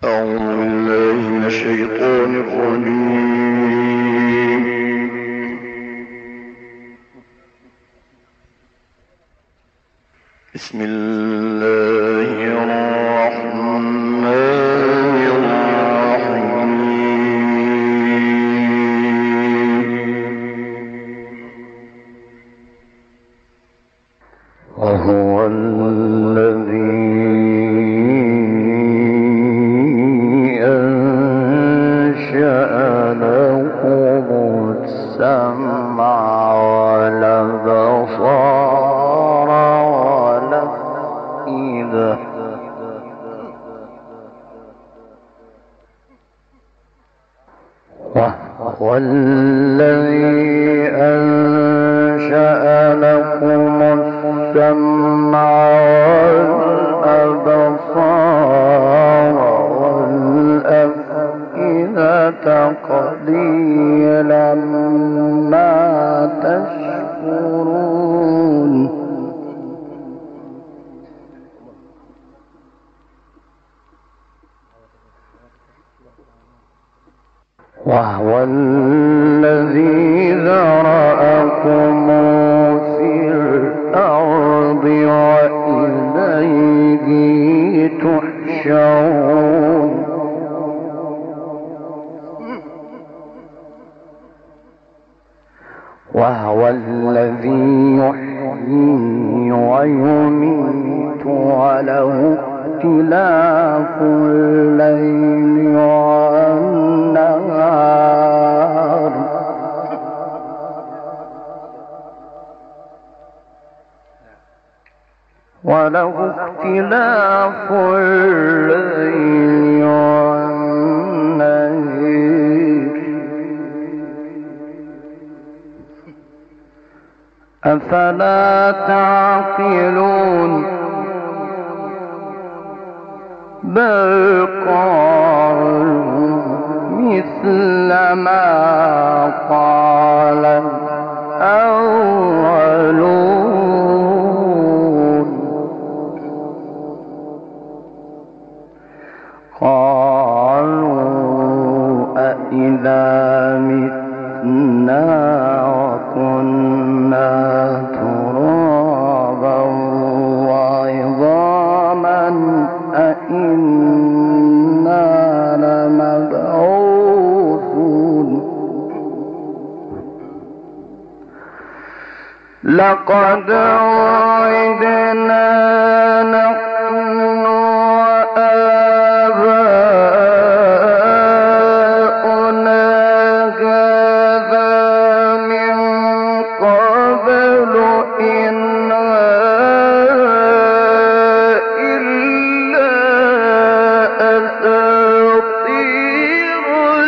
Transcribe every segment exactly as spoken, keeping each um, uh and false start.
أعوذ بالله من الشيطان الرجيم. بسم الله الرحمن الرحيم. وهو الذي السمع والأبصار والأفئدة وهو الذي أنشأ لكم السمع والأبصار والأفئدة قليلا ما تشكرون. وهو الذي ذرأكم في الأرض وإليه تحشرون. وهو الذي يحيي ويميت وله اختلاف الليل والنهار وله اختلاف الليل والنهار أفلا تعقلون. بل قالوا مثل ما قال الأولون. قالوا أإذا متنا وكنا ترابا وعظاما أإنا لمبعوثون. لقد وعدنا نحن وآباؤنا هذا من قبل إن إلا أساطير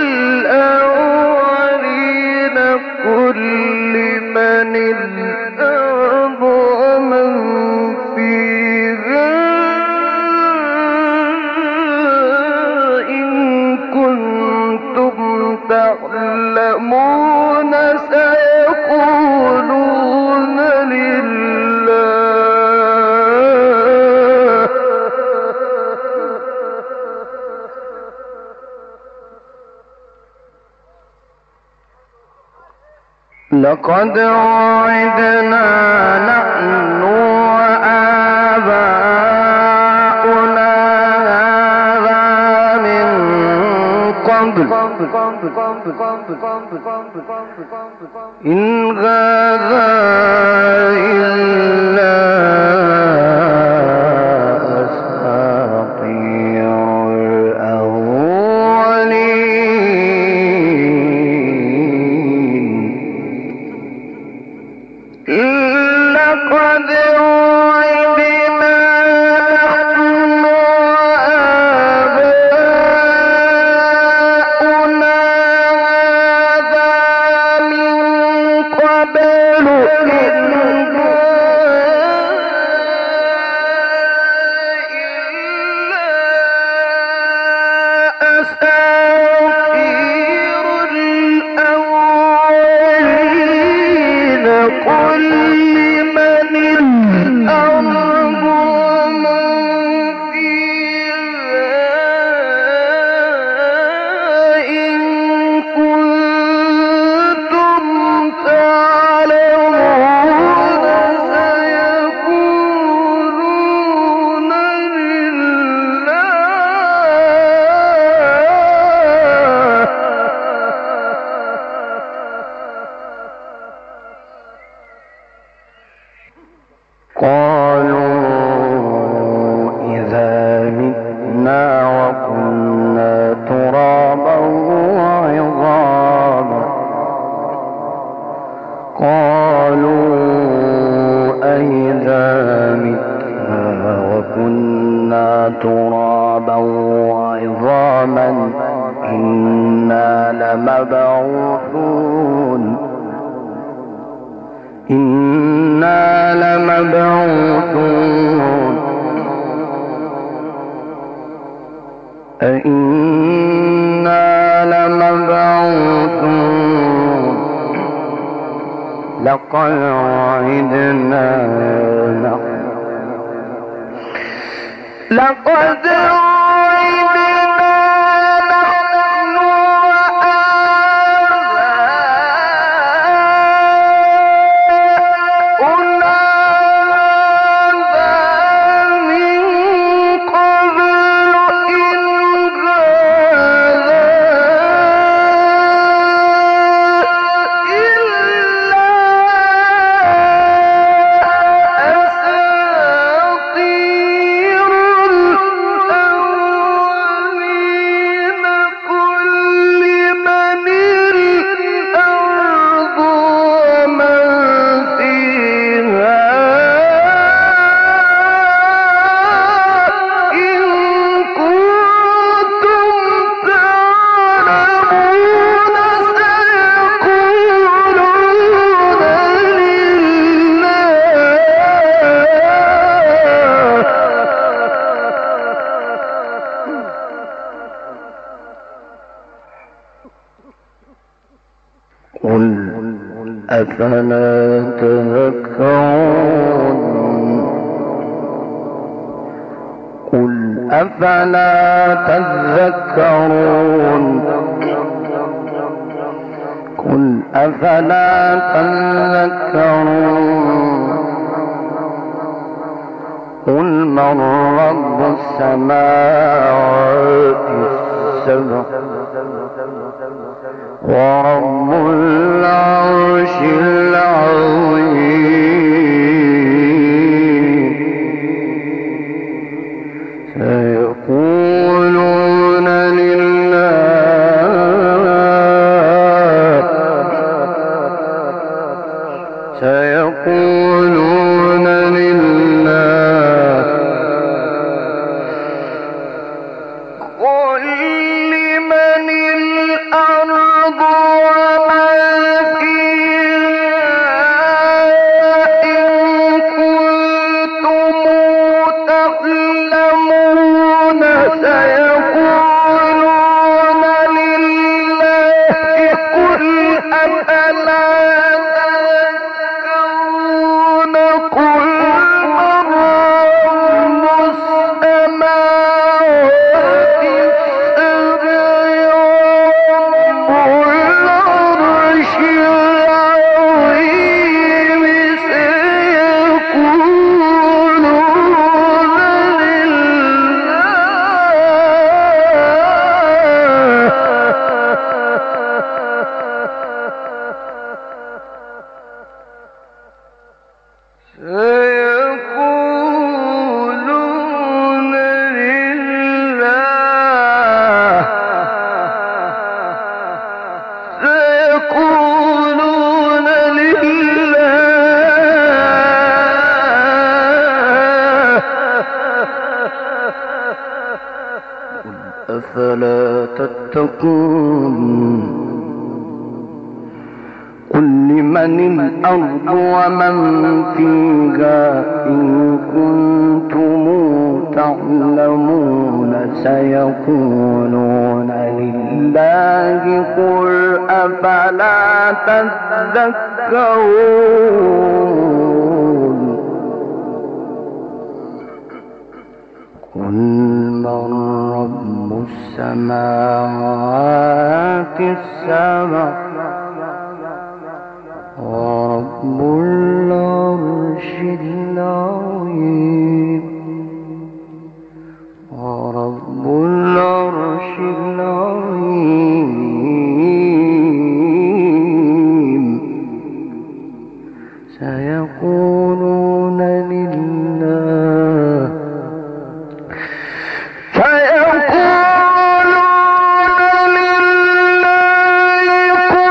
الأولين. قل لمن الأرض ومن فيها إن كنتم تعلمون سيقولون لله. لقد وعدنا نحن وآباؤنا هذا من قبل إن هذا إلا أساطير الأولين. لقد وعدنا نحن وآباؤنا هذا من قبل إن ترابا وعظاما إنا لمبعوثون إنا لمبعوثون أئنا لمبعوثون لقد وعدنا لقد أفلا تذكرون قل أفلا تذكرون قل أفلا تذكرون قل من رب السماوات السبع ورب العرش العظيم سيقولون لله سيقولون لله قل لمن الأرض أفلا تتقون قل لمن الأرض ومن فيها إن كنتم تعلمون سيقولون لله قل أفلا تذكرون قل من رب السماوات السبع ورب العرش العظيم ورب العرش العظيم سيقولون لله سيقولون لله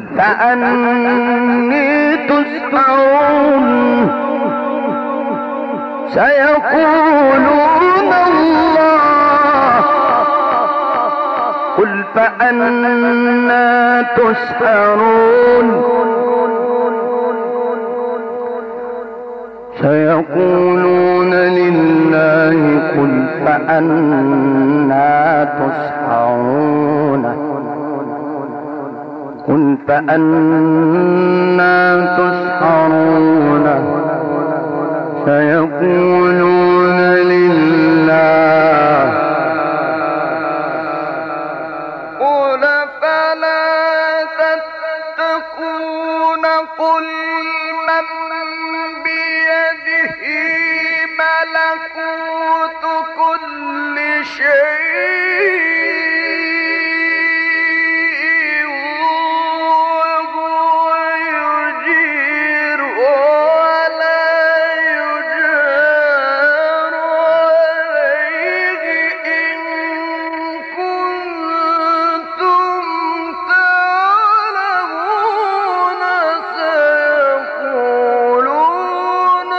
فأني تسحرون سيقولون الله قل فأنا تسحرون سيقولون لله قل فأنا تسحرون قل فأنا تسحرون سيقولون لله قل فلا تتقون قل من بيده ملكوت كل شيء وهو يجير ولا يجار عليه إن كنتم تعلمون سيقولون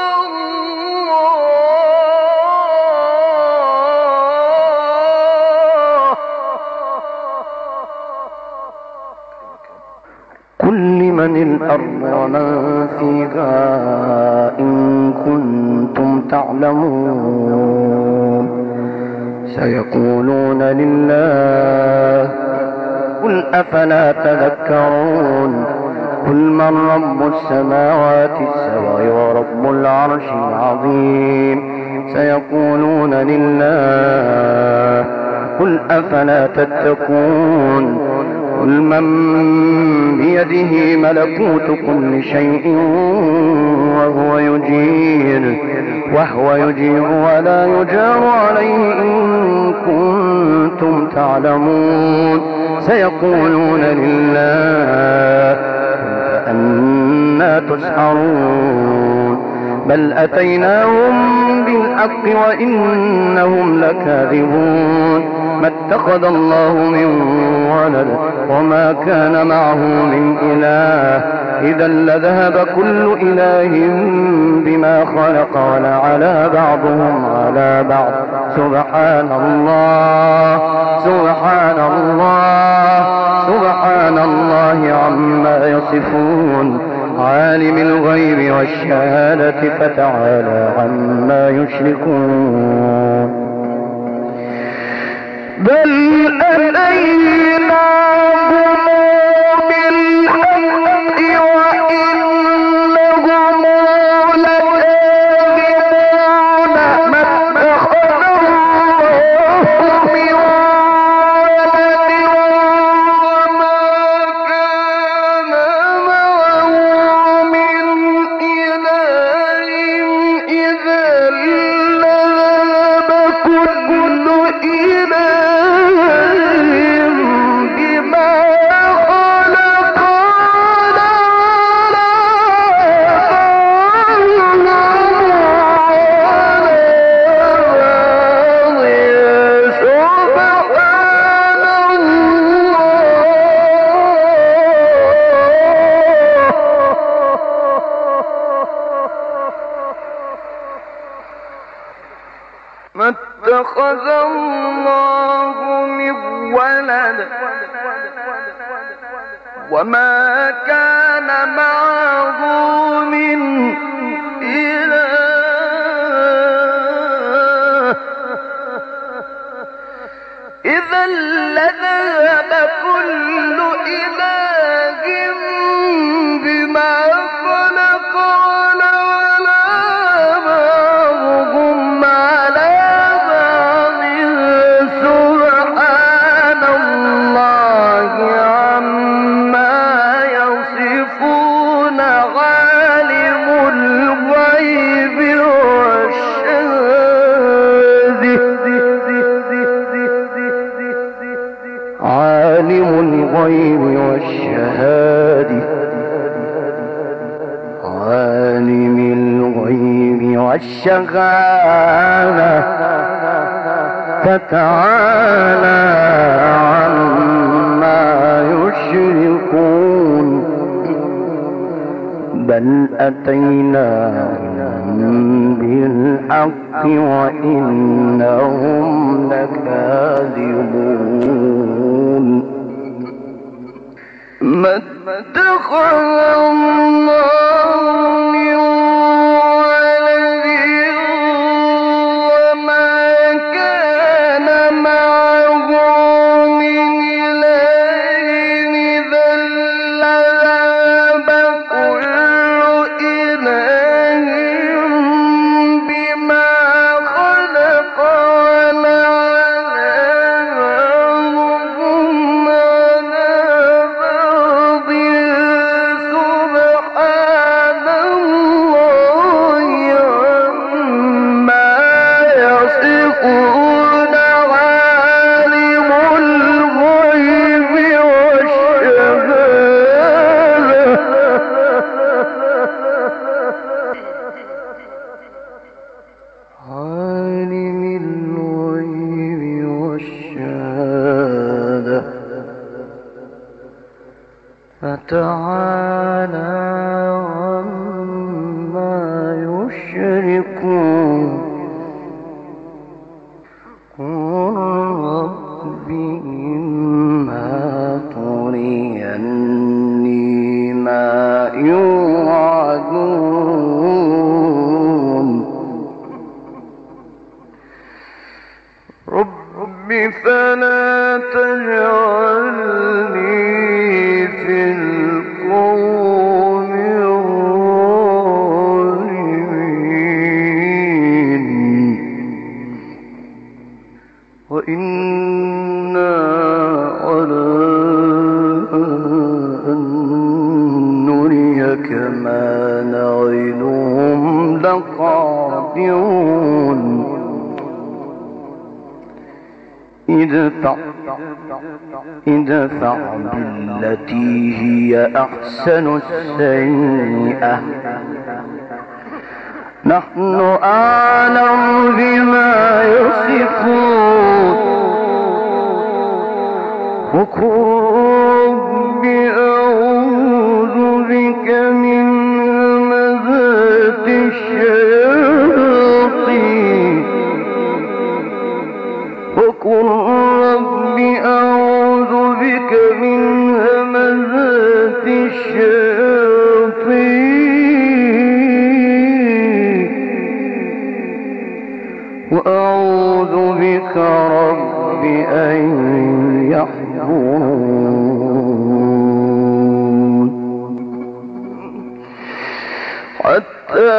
قل لمن الأرض ومن فيها إن كنتم تعلمون سيقولون لله قل أفلا تذكرون قل من رب السماوات السبع ورب العرش العظيم سيقولون لله قل أفلا تتقون قل من بيده ملكوت كل شيء وهو يجير وهو يجير ولا يجار عليه إن كنتم تعلمون سيقولون لله فأنا تسحرون بل أتيناهم بالحق وإنهم لكاذبون ما اتخذ الله من ولد وما كان معه من إله إذا لذهب كل إله بما خلق ولعلى بعضهم على بعض سبحان الله سبحان الله سبحان الله عما يصفون عالم الغيب والشهادة فتعالى عما يشركون بل أتيناهم بالحق وإنهم لكاذبون ما اتخذ الله من ولد وما كان معه من إله إذا لذهب كل إله بما خلق ما اتخذ الله من ولد وما كان معه من إله إذا لذهب كل إله بما خلق ولولا بعضهم على بعض سبحان الله عما يصفون عالم الغيب والشهادة عالم الغيب والشهادة عالم الغيب والشهادة فتعالى عما يشركون بل أتيناهم بالحق وإنهم لكاذبون ما اتخذ الله من ولد وما كان معه من إله إذا لذهب كل إله بما خلق ولعلهم على بعض سبحان الله عما يصفون عالم الغيب والشهادة عالم الغيب والشهادة فتعالى عما يشركون قل رب إما تريني ما يوعدون رب فلا تجعلني في القوم الظالمين وإنا على أن نريك ما نعدهم لقادرون ادفع ادفع بالتي هي أحسن السيئة نحن أعلم بما يصفون وقل رب أعوذ بك من همزات الشياطين وقل رب أعوذ بك من همزات الشياطين وأعوذ بك رب أن يحضرون حتى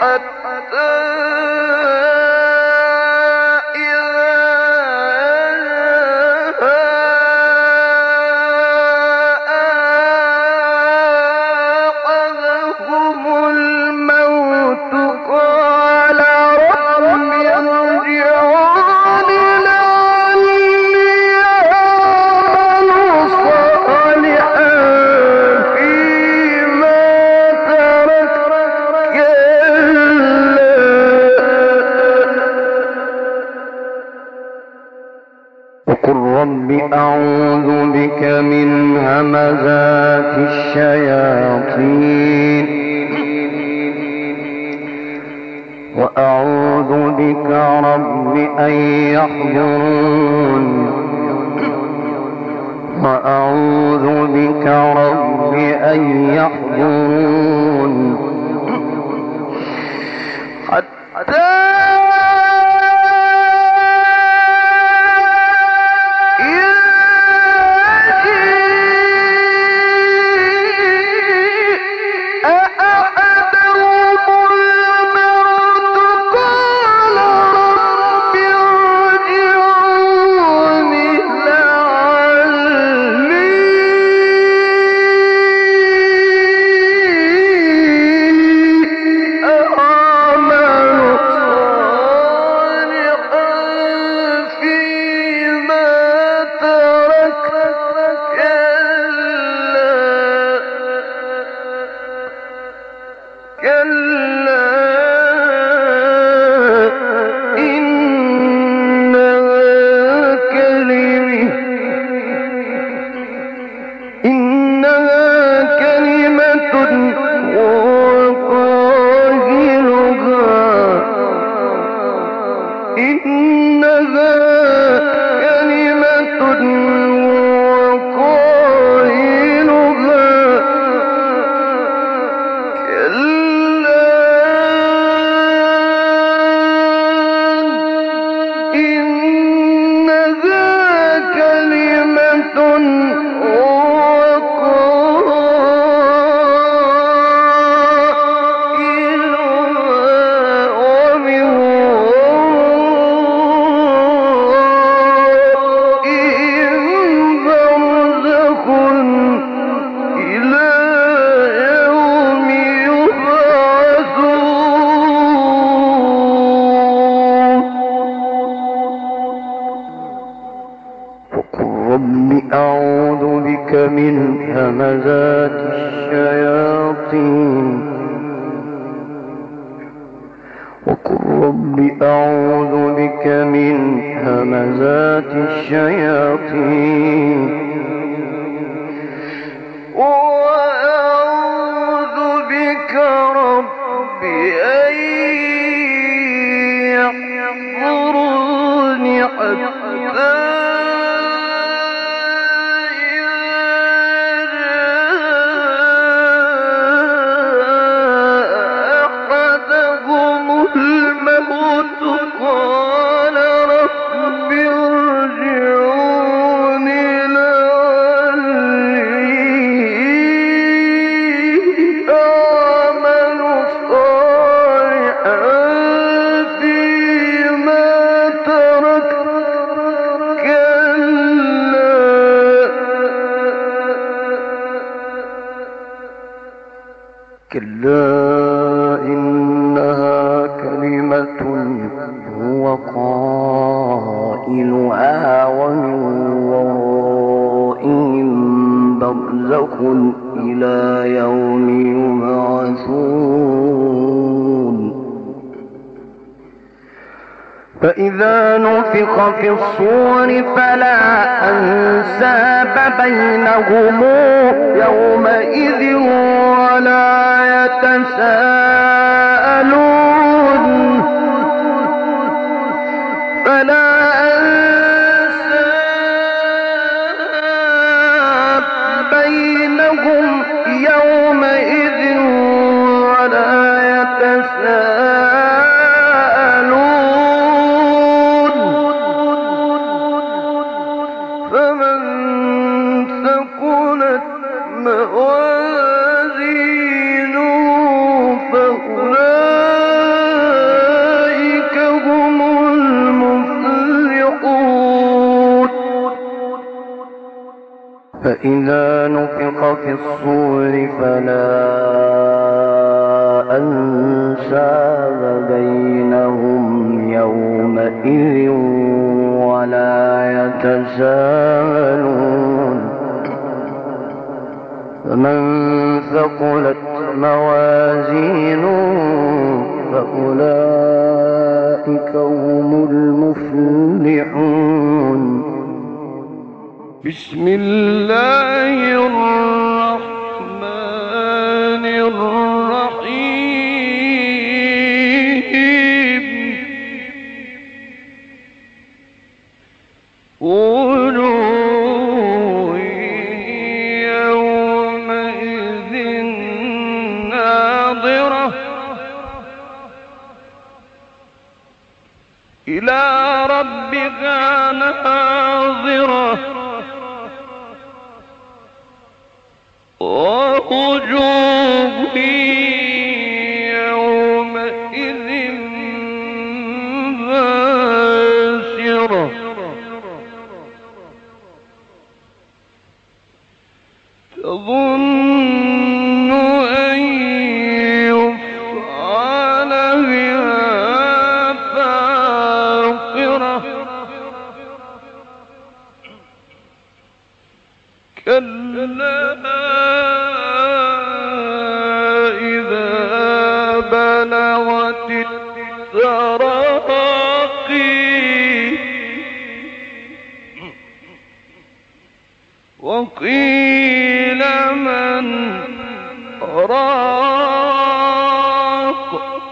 فإذا نفخ في الصور فلا أنساب بينهم يومئذ ولا يتساءلون فلا أنساب بينهم يومئذ ولا يتساءلون فمن ثقلت موازينه فإذا نفخ في الصور فلا أنساب بينهم يومئذ ولا يتساءلون فمن ثقلت موازينه فأولئك هم المفلحون. بسم الله الرحمن الرحيم. وجوه يومئذ ناظرة إلى ربها ناظرة ووجوه يومئذ باسرة تظن أن يفعل بها فاقرة كلا إذا بلغت التراقي وقيل من راق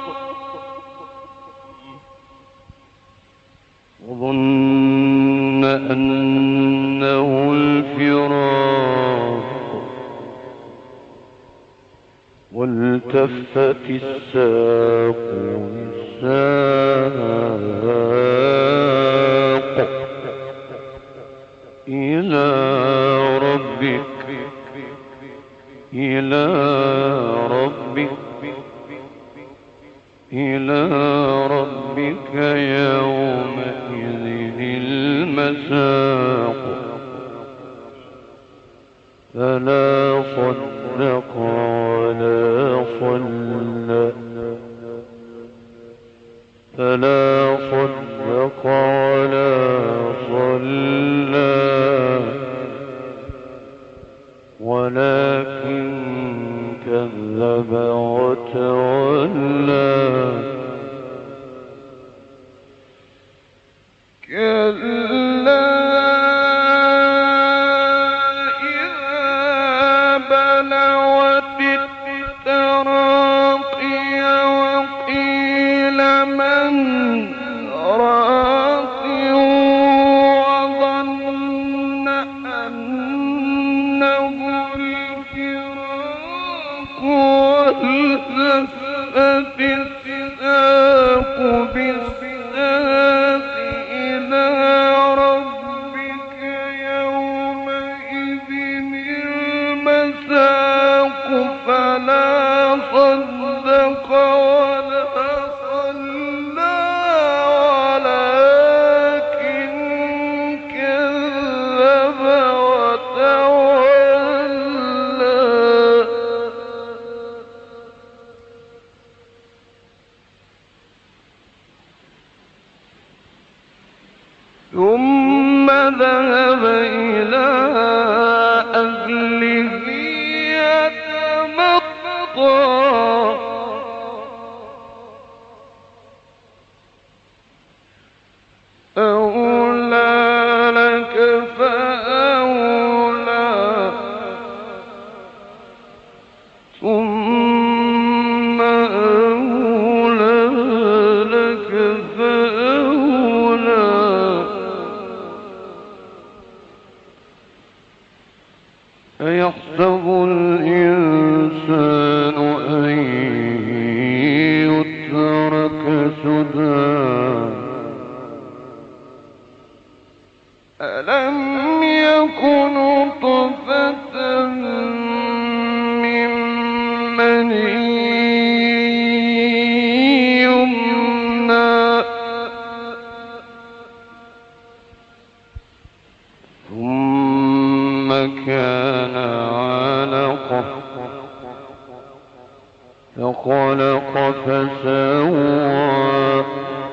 وظن أنه الفراق والتفت الساق بالساق إلى ربك إلى ربك إلى ربك يومئذ المساق فلا صدق ولا صلى فلا صدق ولا صلى ولكن كذب وتولى كلا إذا بلغت التراقي وقيل من راق وظن أنه الفراق والتفت الساق بالساق إلى ربك يومئذ المساق فلا صدق ولا صلى ولكن كذب وتولى ثم ذهب إلى أهله يتمطى أولى لك فأولى ثم أولى لك فأولى فخلق فسوى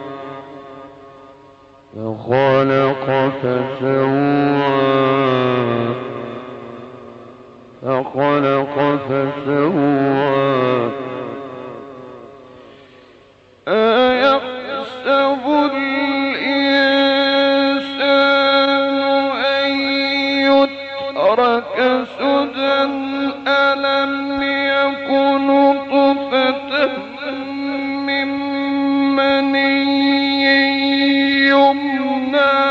فخلق فسوى فخلق فسوى أيحسب الإنسان أن يترك سدى ألم يكن نطفة من مني يمنى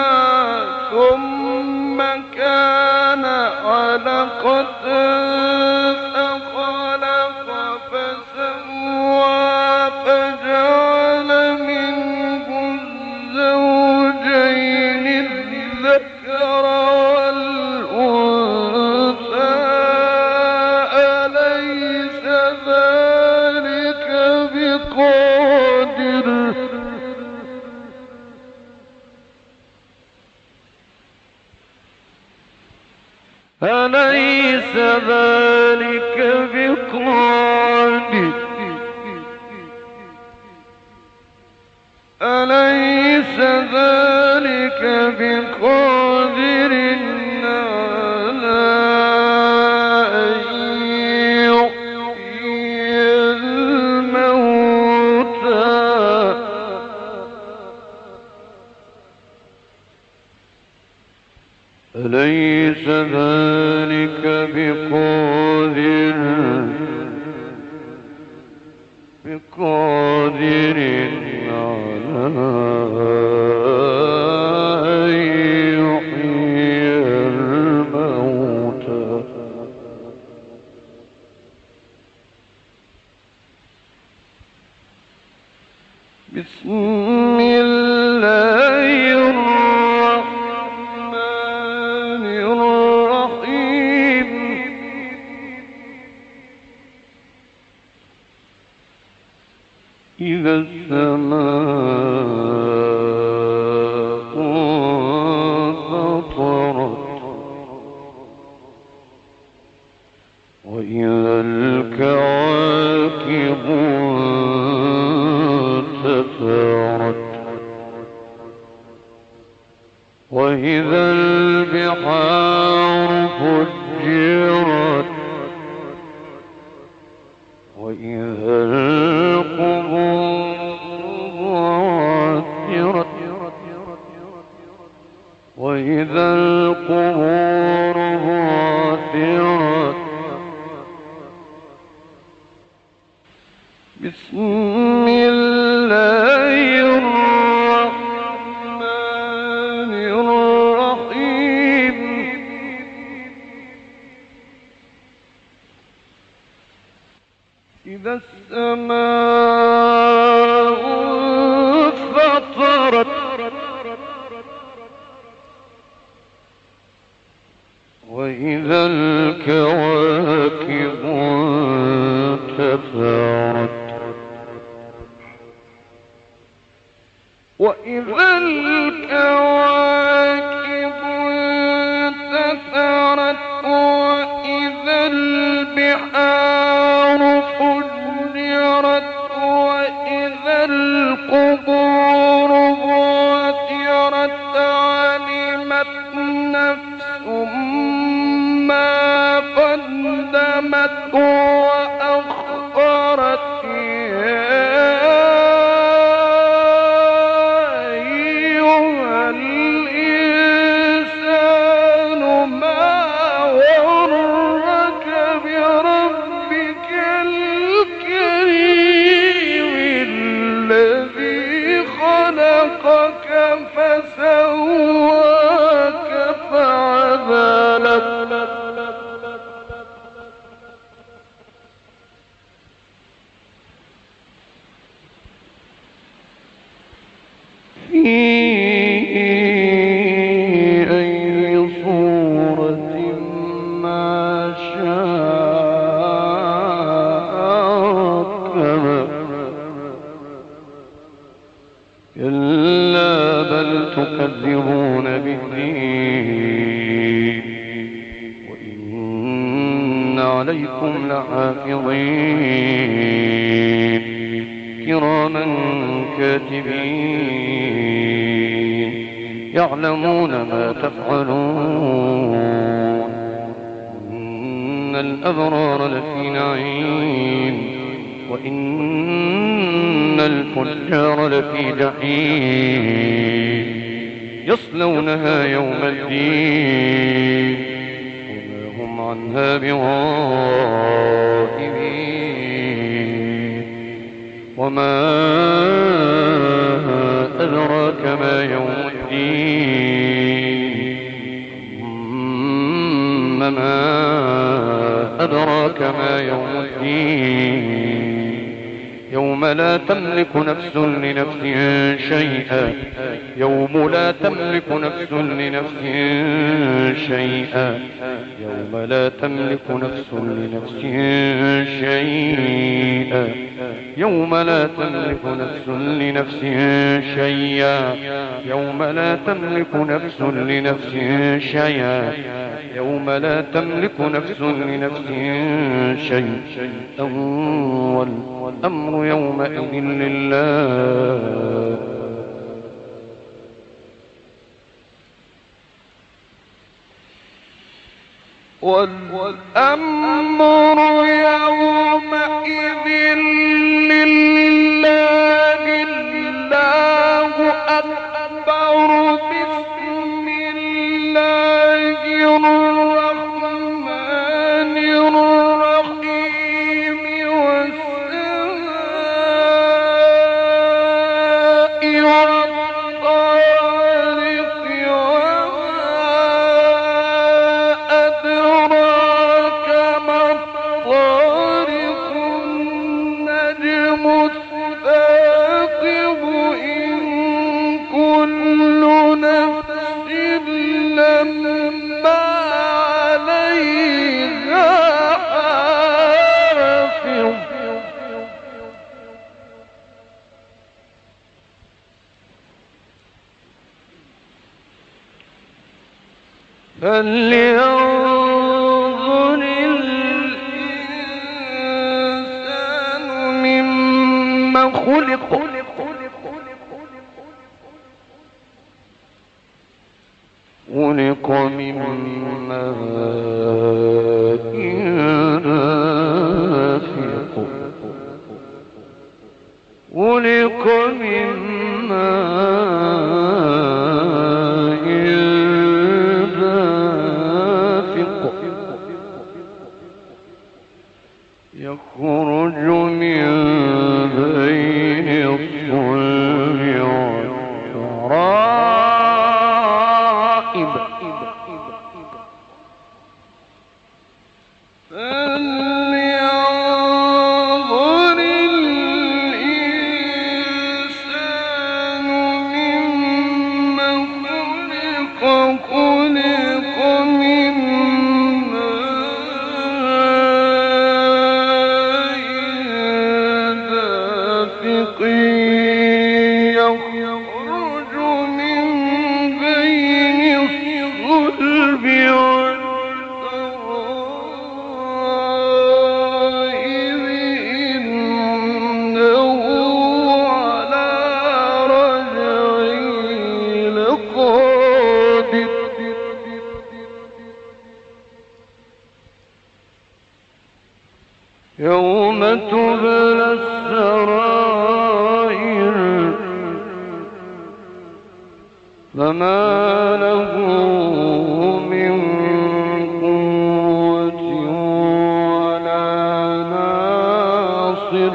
ثم كان علقة فخلق فسوى فجعل منه الزوجين الذكر والأنثى أليس ذلك بقادر أليس ذلك بقادر أليس ذلك بقادر على أن يحيي الموتى أليس ذلك بقادر بقادر على أن يحيي الموتى بسم الله الرحمن الرحيم إذا السماء انفطرت وإذا الكواكب انتثرت وإذا البحار فجرت وإذا القبور بعثرت وإذا القبور بعثرت بسم الله الرحمن الرحيم إذا السماء انفطرت وإذا الكواكب انتثرت وإذا الكواكب انتثرت وإذا البحار فجرت وإذا القبور بعثرت علمت نفس ما قدمت وأخرت فسواك فعدلك في أي صورة ما شاء كلا بل تكذبون بالدين وإن عليكم لحافظين كراما كاتبين يعلمون ما تفعلون. إن الأبرار لفي نعيم وإن الفجار لفي جحيم يصلونها يوم الدين وما هم عنها بغائبين. وما أدراك ما يوم الدين ثم ما أدراك ما يوم الدين يوم لا تملك نفس لنفس شيئا يوم لا تملك نفس لنفس شيئا يوم لا تملك نفس لنفس شيئا يوم لا تملك نفس لنفس شيئا يوم لا تملك نفس لنفس شيئا يوم لا تملك نفس لنفس شيئا والأمر يومئذ لله. والأمر يومئذ لله. الله أكبر. بسم الله الرحمن الرحيم. والسماء والطارق وما أدراك ما الطارق. النجم الثاقب. إن كل نفس لما عليها حافظ. فلينظر الإنسان مما خلق. خلق من ماء دافق. خلق من ماء دافق. يخرج من بين الصلب والترائب. فلينظر الإنسان مما خلق. خلق من ماء دافق. يخرج من بين الصلب والترائب. إنه على رجعه لقادر. يوم تبلى السرائر فما له من قوة ولا ناصر.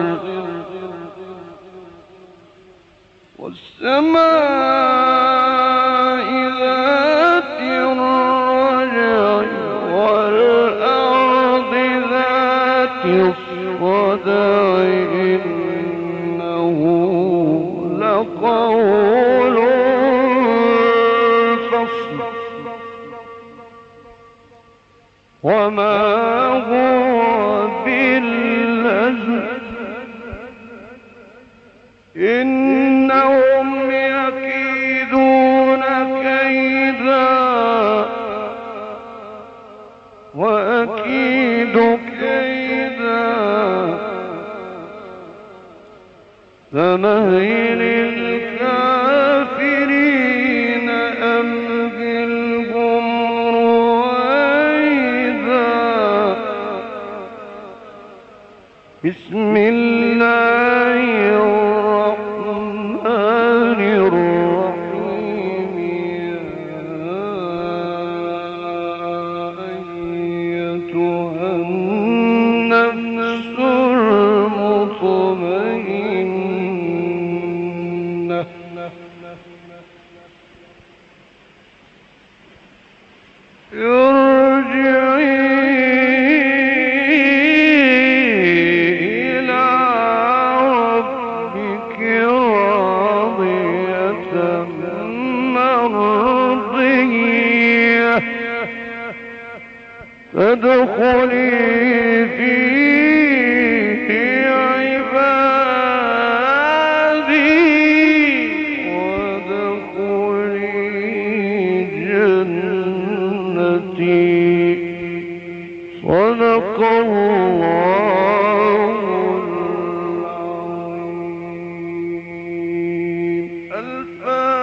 والسماء ذات الرجع والأرض ذات الصدع. إنه لقول فصل وما هو بالهزل. إنهم يكيدون كيدا وأكيد كيدا. فمهل الكافرين أمهلهم رويدا. بسم الله الرحمن الرحيم. يا أيتها النفس المطمئنة ارجعي إلى ربك راضية مرضية فادخلي في عبادي وادخلي جنتي. صدق الله العظيم. الفاتحة.